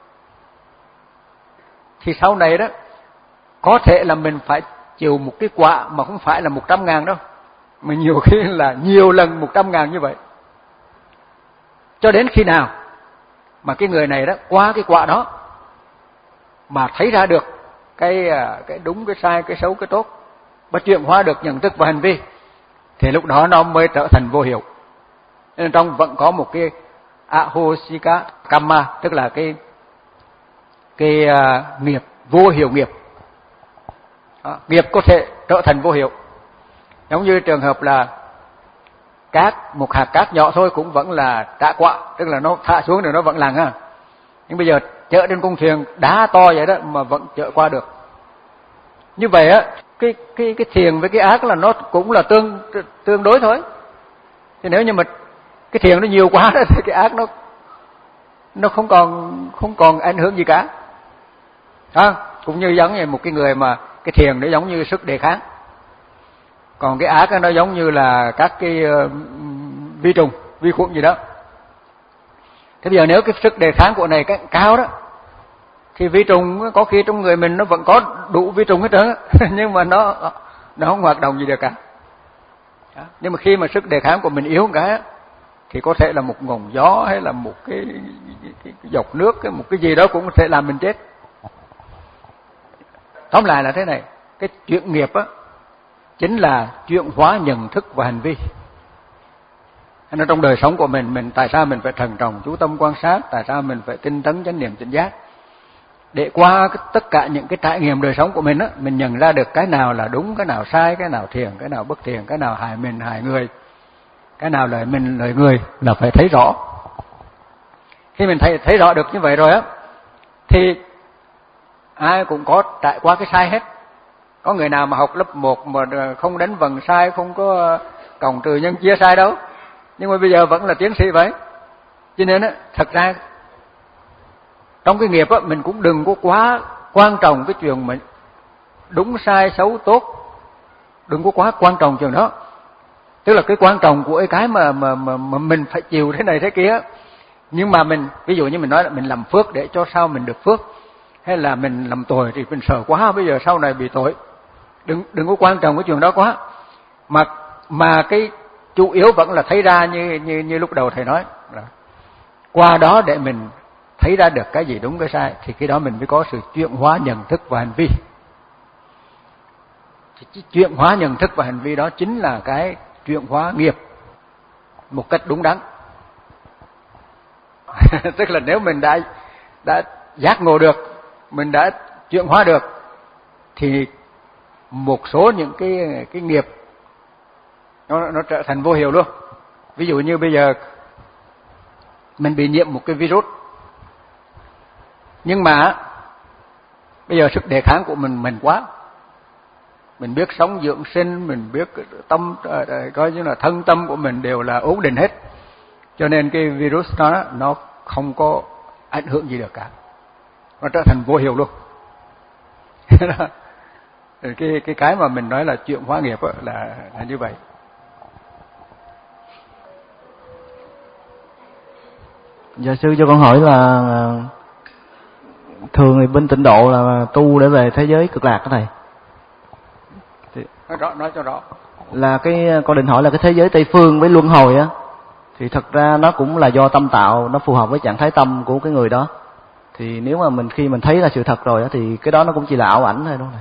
thì sau này đó có thể là mình phải chịu một cái quả mà không phải là một trăm ngàn đâu, mà nhiều khi là nhiều lần một trăm ngàn như vậy. Cho đến khi nào mà cái người này đó qua cái quả đó mà thấy ra được cái cái đúng, cái sai, cái xấu, cái tốt, và chuyển hóa được nhận thức và hành vi, thì lúc đó nó mới trở thành vô hiệu. Nên trong vẫn có một cái ahosika kamma, tức là cái cái uh, nghiệp vô hiệu nghiệp. Đó, nghiệp có thể trở thành vô hiệu. Giống như trường hợp là cát, một hạt cát nhỏ thôi cũng vẫn là trả quả, tức là nó thả xuống rồi nó vẫn lặng ha. Nhưng bây giờ chở trên con thuyền đá to vậy đó mà vẫn chở qua được. Như vậy á, cái cái cái thiện với cái ác là nó cũng là tương tương đối thôi. Thì nếu như mà cái thiện nó nhiều quá đó, thì cái ác nó nó không còn không còn ảnh hưởng gì cả. À, cũng như giống như một cái người mà cái thiện nó giống như sức đề kháng, còn cái ác nó giống như là các cái uh, vi trùng, vi khuẩn gì đó. Thế bây giờ nếu cái sức đề kháng của này cao đó, thì vi trùng có khi trong người mình nó vẫn có đủ vi trùng hết trơn, nhưng mà nó nó không hoạt động gì được cả. Đó. Nhưng mà khi mà sức đề kháng của mình yếu một cái, thì có thể là một ngọn gió hay là một cái, cái, cái, cái dọc nước, cái, một cái gì đó cũng có thể làm mình chết. Tóm lại là thế này, cái chuyện nghiệp á chính là chuyển hóa nhận thức và hành vi. Nó trong đời sống của mình, mình tại sao mình phải thận trọng chú tâm quan sát, tại sao mình phải tinh tấn chánh niệm tỉnh giác, để qua tất cả những cái trải nghiệm đời sống của mình á, mình nhận ra được cái nào là đúng, cái nào sai, cái nào thiện, cái nào bất thiện, cái nào hại mình hại người, cái nào lợi mình lợi người, là phải thấy rõ. Khi mình thấy thấy rõ được như vậy rồi á, thì ai cũng có trải qua cái sai hết. Có người nào mà học lớp một mà không đánh vần sai, không có cộng trừ nhân chia sai đâu, nhưng mà bây giờ vẫn là tiến sĩ vậy. Cho nên á, thật ra trong cái nghiệp á, mình cũng đừng có quá quan trọng cái chuyện mà đúng sai xấu tốt, đừng có quá quan trọng chuyện đó. Tức là cái quan trọng của cái mà mà mà, mà mình phải chịu thế này thế kia. Nhưng mà mình, ví dụ như mình nói là mình làm phước để cho sau mình được phước, hay là mình làm tội thì mình sợ quá bây giờ sau này bị tội. Đừng đừng có quan trọng cái chuyện đó quá. Mà mà cái chủ yếu vẫn là thấy ra như như như lúc đầu thầy nói. Qua đó để mình thấy ra được cái gì đúng cái sai, thì cái đó mình mới có sự chuyển hóa nhận thức và hành vi. Thì chuyển hóa nhận thức và hành vi đó chính là cái chuyển hóa nghiệp một cách đúng đắn. Tức là nếu mình đã đã giác ngộ được, mình đã chuyển hóa được, thì một số những cái cái nghiệp nó nó trở thành vô hiệu luôn. Ví dụ như bây giờ mình bị nhiễm một cái virus, nhưng mà bây giờ sức đề kháng của mình mình quá, mình biết sống dưỡng sinh, mình biết tâm coi như là thân tâm của mình đều là ổn định hết, cho nên cái virus đó nó không có ảnh hưởng gì được cả, nó trở thành vô hiệu luôn. cái cái cái mà mình nói là chuyển hóa nghiệp là, là như vậy. Dạ sư cho con hỏi là thường thì bên tịnh độ là tu để về thế giới cực lạc cái này. Nói rõ, nói cho rõ. Là cái con định hỏi là cái thế giới Tây phương với luân hồi á, thì thật ra nó cũng là do tâm tạo, nó phù hợp với trạng thái tâm của cái người đó. Thì nếu mà mình khi mình thấy là sự thật rồi á, thì cái đó nó cũng chỉ là ảo ảnh thôi đúng không?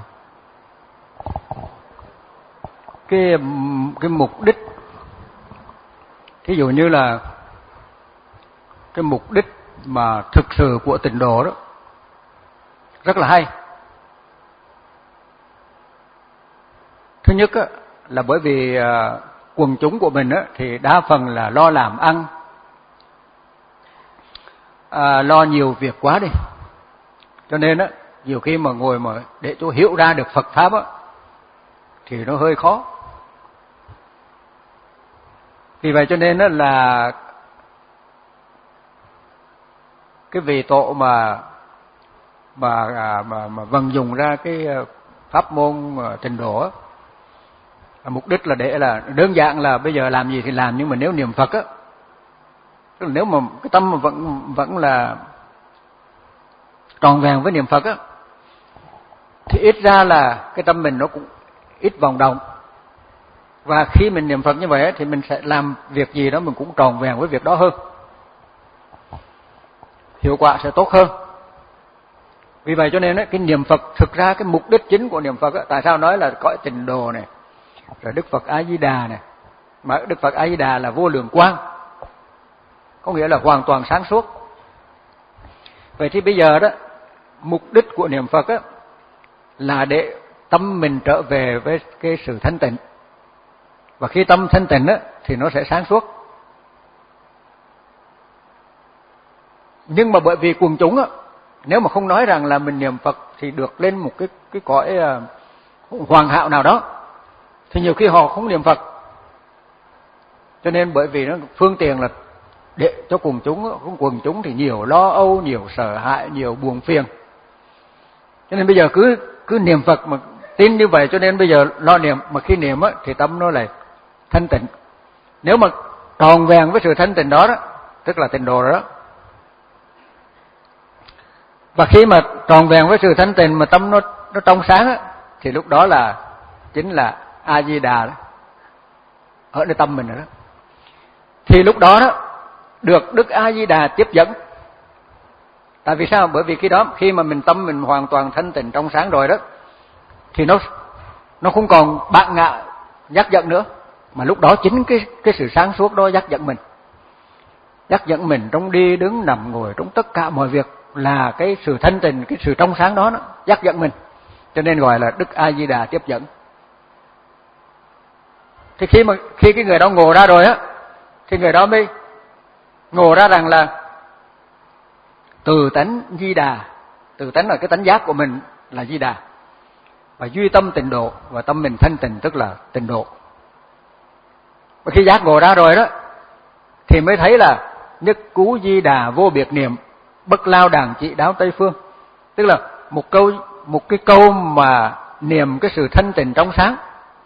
Cái cái mục đích, thí dụ như là cái mục đích mà thực sự của tịnh độ đó rất là hay. Thứ nhất á, là bởi vì uh, quần chúng của mình á, thì đa phần là lo làm ăn, à, lo nhiều việc quá đi, cho nên á, nhiều khi mà ngồi mà để cho hiểu ra được Phật pháp á, thì nó hơi khó. Vì vậy cho nên á, là cái vị tổ mà mà mà, mà vận dụng ra cái pháp môn tịnh độ á, mục đích là để là đơn giản là bây giờ làm gì thì làm, nhưng mà nếu niệm Phật á, tức là nếu mà cái tâm mà vẫn vẫn là tròn vẹn với niệm Phật á, thì ít ra là cái tâm mình nó cũng ít vòng động. Và khi mình niệm Phật như vậy á, thì mình sẽ làm việc gì đó mình cũng tròn vẹn với việc đó hơn, hiệu quả sẽ tốt hơn. Vì vậy cho nên á, cái niệm Phật thực ra cái mục đích chính của niệm Phật á, tại sao nói là cõi tịnh độ này, rồi Đức Phật A Di Đà này, mà Đức Phật A Di Đà là vô lượng quang, có nghĩa là hoàn toàn sáng suốt. Vậy thì bây giờ đó, mục đích của niệm Phật á, là để tâm mình trở về với cái sự thanh tịnh. Và khi tâm thanh tịnh á, thì nó sẽ sáng suốt. Nhưng mà bởi vì quần chúng á, nếu mà không nói rằng là mình niệm Phật thì được lên một cái cái cõi hoàn hảo nào đó, thì nhiều khi họ không niệm Phật. Cho nên bởi vì nó phương tiện là để cho quần chúng, quần chúng thì nhiều lo âu, nhiều sợ hãi, nhiều buồn phiền. Cho nên bây giờ cứ cứ niệm Phật mà tin như vậy, cho nên bây giờ lo niệm, mà khi niệm á thì tâm nó lại thanh tịnh. Nếu mà tròn vẹn với sự thanh tịnh đó đó, tức là tịnh độ đó. Và khi mà tròn vẹn với sự thanh tịnh mà tâm nó nó trong sáng á, thì lúc đó là chính là A Di Đà đó, ở nơi tâm mình rồi đó. Thì lúc đó đó được Đức A Di Đà tiếp dẫn. Tại vì sao? Bởi vì khi đó khi mà mình tâm mình hoàn toàn thanh tịnh trong sáng rồi đó, thì nó nó không còn bạn ngạ dắt dẫn nữa, mà lúc đó chính cái cái sự sáng suốt đó dắt dẫn mình. Dắt dẫn mình trong đi đứng nằm ngồi, trong tất cả mọi việc là cái sự thanh tịnh, cái sự trong sáng đó, nó dắt dẫn mình. Cho nên gọi là Đức A Di Đà tiếp dẫn. Thì khi mà khi cái người đó ngộ ra rồi á, thì người đó mới ngộ ra rằng là từ tánh Di Đà, từ tánh là cái tánh giác của mình là Di Đà, và duy tâm tịnh độ, và tâm mình thanh tịnh tức là tịnh độ. Và khi giác ngộ ra rồi đó thì mới thấy là nhất cú Di Đà vô biệt niệm, bất lao đàn trị đáo Tây phương. Tức là một câu một cái câu mà niệm cái sự thanh tịnh trong sáng,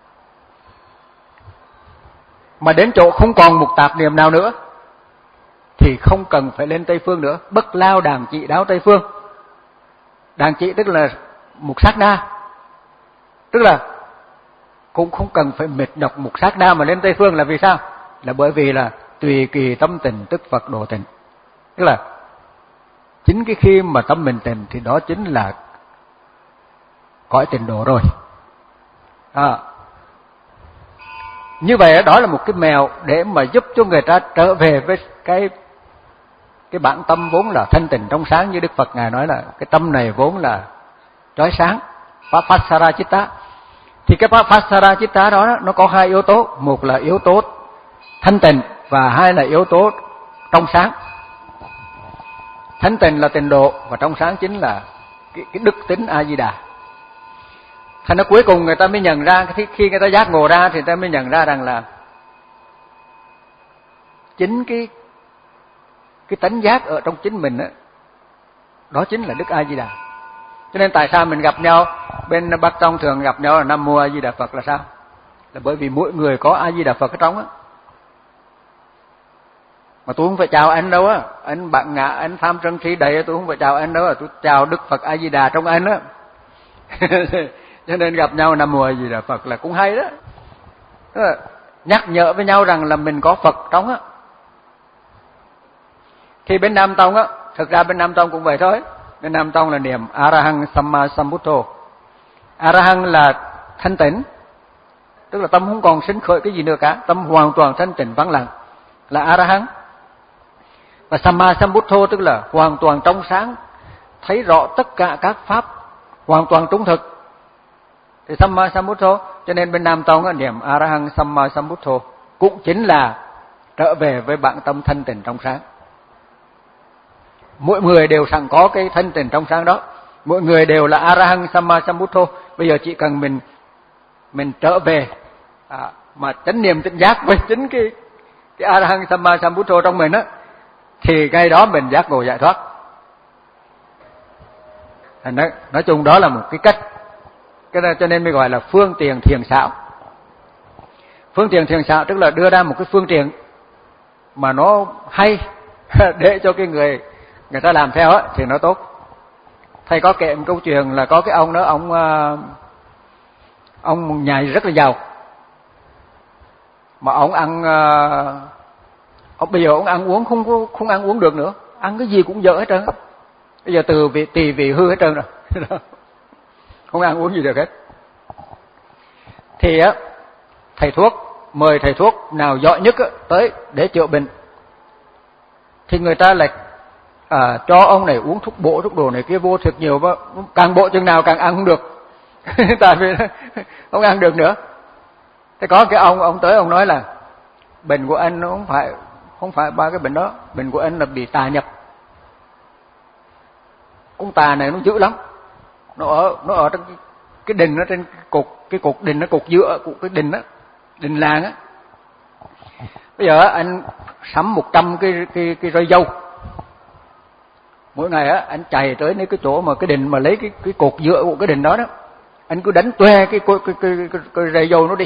mà đến chỗ không còn một tạp niệm nào nữa thì không cần phải lên Tây phương nữa. Bất lao đàn trị đáo Tây phương. Đàn trị tức là một sát na, tức là cũng không cần phải mệt nhọc một sát na mà lên Tây phương. Là vì sao? Là bởi vì là tùy kỳ tâm tịnh tức Phật độ tịnh. Tức là chính cái khi mà tâm mình tịnh thì đó chính là cõi tịnh độ rồi. À, như vậy đó là một cái mèo để mà giúp cho người ta trở về với cái cái bản tâm vốn là thanh tịnh trong sáng. Như Đức Phật Ngài nói là cái tâm này vốn là chói sáng, Pasara Chitta. Thì cái Pasara Chitta đó nó có hai yếu tố, một là yếu tố thanh tịnh và hai là yếu tố trong sáng. Thanh tịnh là tịnh độ và trong sáng chính là cái, cái đức tính A Di Đà. Thành ra cuối cùng người ta mới nhận ra, khi người ta giác ngộ ra thì người ta mới nhận ra rằng là chính cái cái tánh giác ở trong chính mình đó, đó chính là Đức A Di Đà. Cho nên tại sao mình gặp nhau, bên Bắc Tông thường gặp nhau là Nam Mô A Di Đà Phật là sao? Là bởi vì mỗi người có A Di Đà Phật ở trong á. Mà tôi không phải chào anh đâu á, anh bạn ngã, anh tham sân si đầy, tôi không phải chào anh đâu, tôi chào Đức Phật A Di Đà trong anh á. Cho nên gặp nhau Nam Mô A Di Đà Phật là cũng hay đó. Tức là nhắc nhở với nhau rằng là mình có Phật trong á. Thì bên Nam Tông á, thực ra bên Nam Tông cũng vậy thôi. Bên Nam Tông là niệm Arahang Samma Sambuddho. Arahang là thanh tịnh, tức là tâm không còn sinh khởi cái gì nữa cả, tâm hoàn toàn thanh tịnh vắng lặng là Arahang. Và Samma Sambuddho tức là hoàn toàn trong sáng, thấy rõ tất cả các pháp, hoàn toàn trung thực. Thì Samma Sambuddho, cho nên bên Nam Tông á, niệm Arahang Samma Sambuddho cũng chính là trở về với bản tâm thanh tịnh trong sáng. Mỗi người đều sẵn có cái thanh tịnh trong sáng đó, mỗi người đều là Arahang Samma Sambuddho. Bây giờ chỉ cần mình mình trở về à, mà chánh niệm tỉnh giác với chính cái cái Arahang Samma Sambuddho trong mình á, thì cái đó mình giác ngộ giải thoát. Thành nói, nói chung đó là một cái cách, cái đó cho nên mới gọi là phương tiện thiền xảo. Phương tiện thiền xảo tức là đưa ra một cái phương tiện mà nó hay để cho cái người người ta làm theo á thì nó tốt. Thầy có kể một câu chuyện là có cái ông đó, ông ông nhà rất là giàu, mà ông ăn ông bây giờ ông ăn uống không có không ăn uống được nữa, ăn cái gì cũng dở hết trơn. Bây giờ từ vị tỳ vị hư hết trơn rồi, không ăn uống gì được hết. Thì á thầy thuốc mời thầy thuốc nào giỏi nhất á, tới để chữa bệnh, thì người ta lại à, cho ông này uống thuốc bổ thuốc đồ này kia vô thực nhiều, càng bổ chừng nào càng ăn không được. Tại vì không ăn được nữa. Thế có cái ông ông tới ông nói là bệnh của anh nó không phải không phải ba cái bệnh đó, bệnh của anh là bị tà nhập. Con tà này nó dữ lắm, nó ở nó ở trong cái, cái đình nó trên cột, cái cột đình nó cột dựa của cái đình á, đình làng á. Bây giờ anh sắm một trăm cái cái cái roi dâu. Mỗi ngày á anh chạy tới nơi cái chỗ mà cái đình mà lấy cái cái cột dựa của cái đình đó đó, anh cứ đánh toe cái cái cái cái, cái, cái roi dâu nó đi.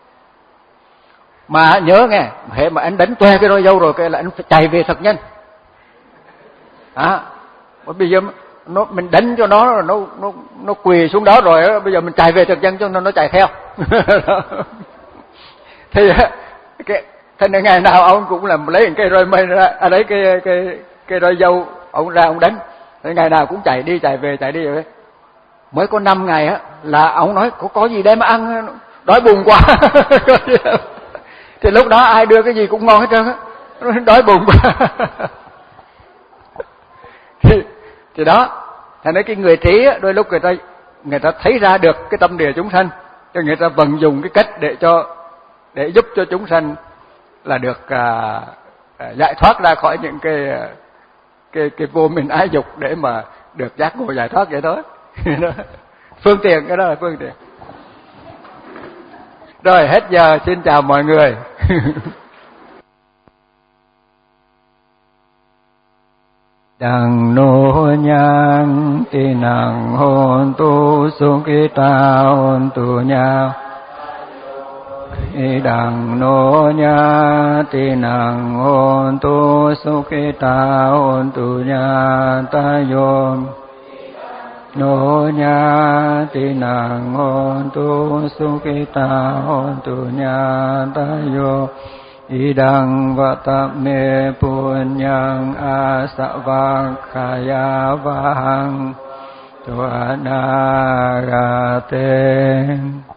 Mà nhớ nghe, hệ mà anh đánh toe cái roi dâu rồi cái là anh phải chạy về thật nhanh. À, bây giờ nó mình đánh cho nó nó nó nó quỳ xuống đó rồi đó, bây giờ mình chạy về thật nhanh cho nó nó chạy theo. Thì cái thế nên ngày nào ông cũng làm lấy cái roi mây ra, à, lấy cái cái cái roi dâu ông ra ông đánh. Thế ngày nào cũng chạy đi chạy về chạy đi về. Mới có năm ngày á là ông nói có có gì để mà ăn, đói bụng quá. Thì lúc đó ai đưa cái gì cũng ngon hết trơn á, đói bụng quá. thì thì đó, thành ra cái người trí á, đôi lúc người ta người ta thấy ra được cái tâm địa chúng sanh, cho người ta vận dụng cái cách để cho để giúp cho chúng sanh là được à, à, giải thoát ra khỏi những cái cái cái vô minh ái dục để mà được giác ngộ giải thoát vậy đó. Phương tiện, cái đó là phương tiện. Rồi hết giờ, xin chào mọi người. Đằng nô nhang ti năng hôn tu sukita hôn tu nha. Đằng nô nha ti năng hôn tu sukita hôn tu nha ta yom. Nô nha ti năng hôn tu sukita hôn tu nha ta yom. Idang vatame punyang asavakkhaya vahang tuanagate.